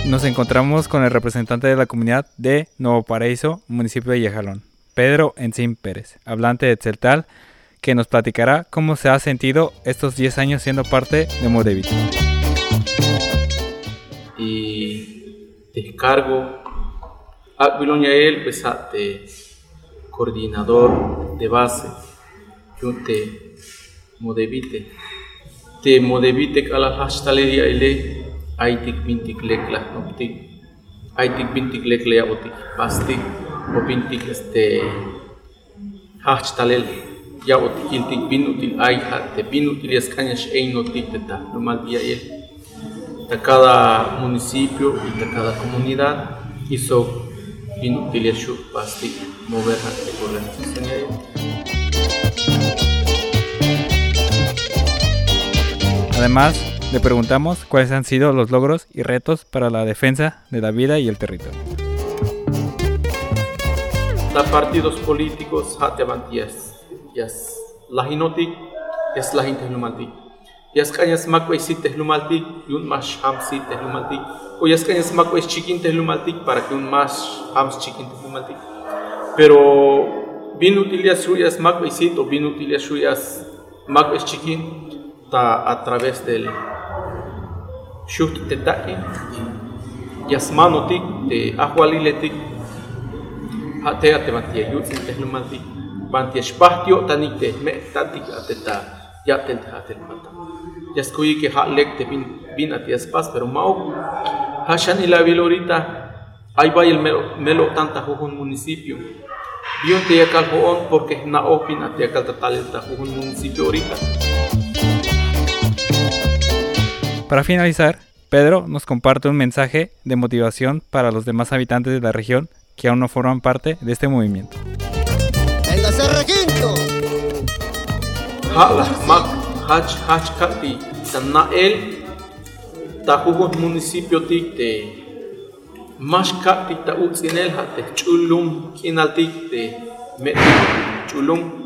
Nos encontramos con el representante de la comunidad de Nuevo Paraíso, municipio de Yajalón, Pedro Encín Pérez, hablante de Tzeltal, que nos platicará cómo se ha sentido estos 10 años siendo parte de Modevite. Y descargo a Yael, de coordinador de base, de Modevite. De Modevite a la hashtalería ile, aitik bintik lekla noptik, aitik bintik lekla yaotik, pastik, o bintik hashtalel yaotik, iltik binutil aiha, te binutil yaskañas einotik teta, normal yael. De cada municipio y de cada comunidad hizo binutil yashuk pastik, mover de organización yael. Además, le preguntamos cuáles han sido los logros y retos para la defensa de la vida y el territorio. Los partidos políticos yas lahinotik, yas lahin tehlumaltik. Yas cañas macuesit tehlumaltik y un más hamsit tehlumaltik. O yas cañas macues chiquin tehlumaltik para que un más hams chiquin tehlumaltik. Pero binutilias suyas macuesit o binutilias suyas macues chiquin a través del shut de taki, yasmanotik, de ahualiletik, hatea te mantia yutzin tehlumaltik, mantia spatio tanik te me tatik ateta, yatel hatel mata. Yaskuyi que halek te bin atias pas, pero mau, hashan y la vilorita, ahí va el melo tanta jujun municipio. Bion te yakal joon porque na opin atiakal tatalenta jujun municipio ahorita. Para finalizar, Pedro nos comparte un mensaje de motivación para los demás habitantes de la región que aún no forman parte de este movimiento. ¡Véngase, requinto! Hach kati, Tanael, Tajugot municipio tikte, Mash kati ta utsinel hate, Chulum kinaltikte, Chulum,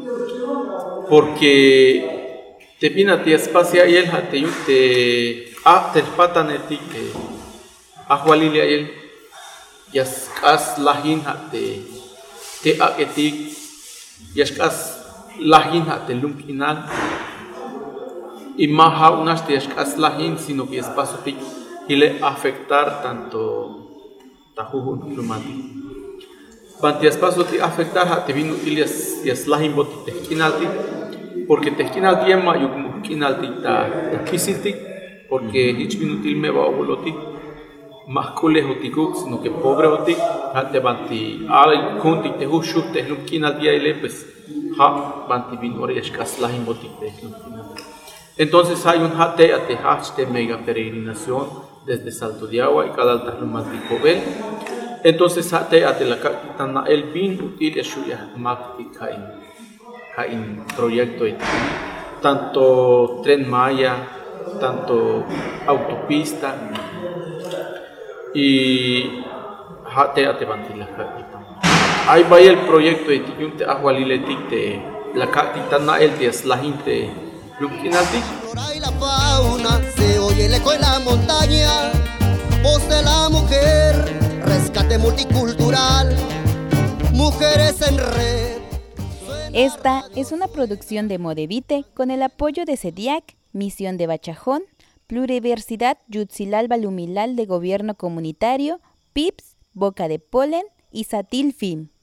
porque te pina te espacia y el hate yute. Terpatanetik ahualilia el yaskas lahin te aketik yaskas lahin lumkinal y maha unas te yaskas lahin sino que espacio tik y le afectar tanto tajujun lumati banti espacio te afectar te vino ilias yaslahin boti tehkinaltik porque tehkinaltik yema yukmukinaltik ta kisiltik porque hiç minutil me va a voloti más colejotico sino que pobre oti hate banti al conti te hushu te lumkina dia ile pues ha banti bin orias kaslahin boti te entonces hay un hate de mega peregrinación desde Salto de Agua y cada altar lumatico vel entonces hate la capitana el bin util shuya makti kain proyecto tanto tren Maya tanto autopista y hate bantila. Ahí va el proyecto de Tiyunte Ahualiletik de la capitana el días la gente Lukinaltik. Y la fauna se oye el eco en la montaña, voz de la mujer, rescate multicultural, mujeres en red. Esta es una producción de Modevite con el apoyo de CEDIAC, Misión de Bachajón, Pluriversidad Yutzilal Balumilal de Gobierno Comunitario, PIPS, Boca de Polen y Satil Film.